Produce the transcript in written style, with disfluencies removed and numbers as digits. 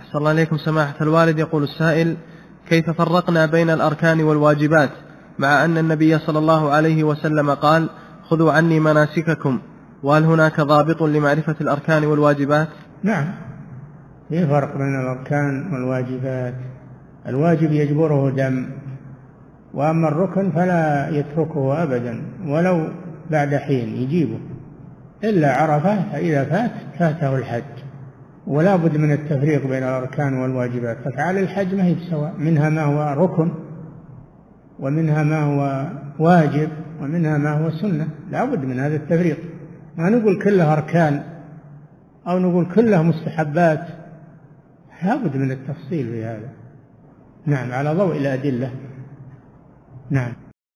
أحسن الله إليكم سماحة الوالد. يقول السائل: كيف فرقنا بين الأركان والواجبات مع أن النبي صلى الله عليه وسلم قال: خذوا عني مناسككم، وهل هناك ضابط لمعرفة الأركان والواجبات؟ نعم، في فرق بين الأركان والواجبات. الواجب يجبره دم، وأما الركن فلا يتركه أبدا ولو بعد حين يجيبه، إلا عرفه فإذا فاته الحج. ولا بد من التفريق بين الأركان والواجبات. فأفعال الحج ما هي بسواء، منها ما هو ركن، ومنها ما هو واجب، ومنها ما هو سنة. لا بد من هذا التفريق، ما نقول كلها أركان أو نقول كلها مستحبات، لا بد من التفصيل في هذا. نعم، على ضوء الأدلة. نعم.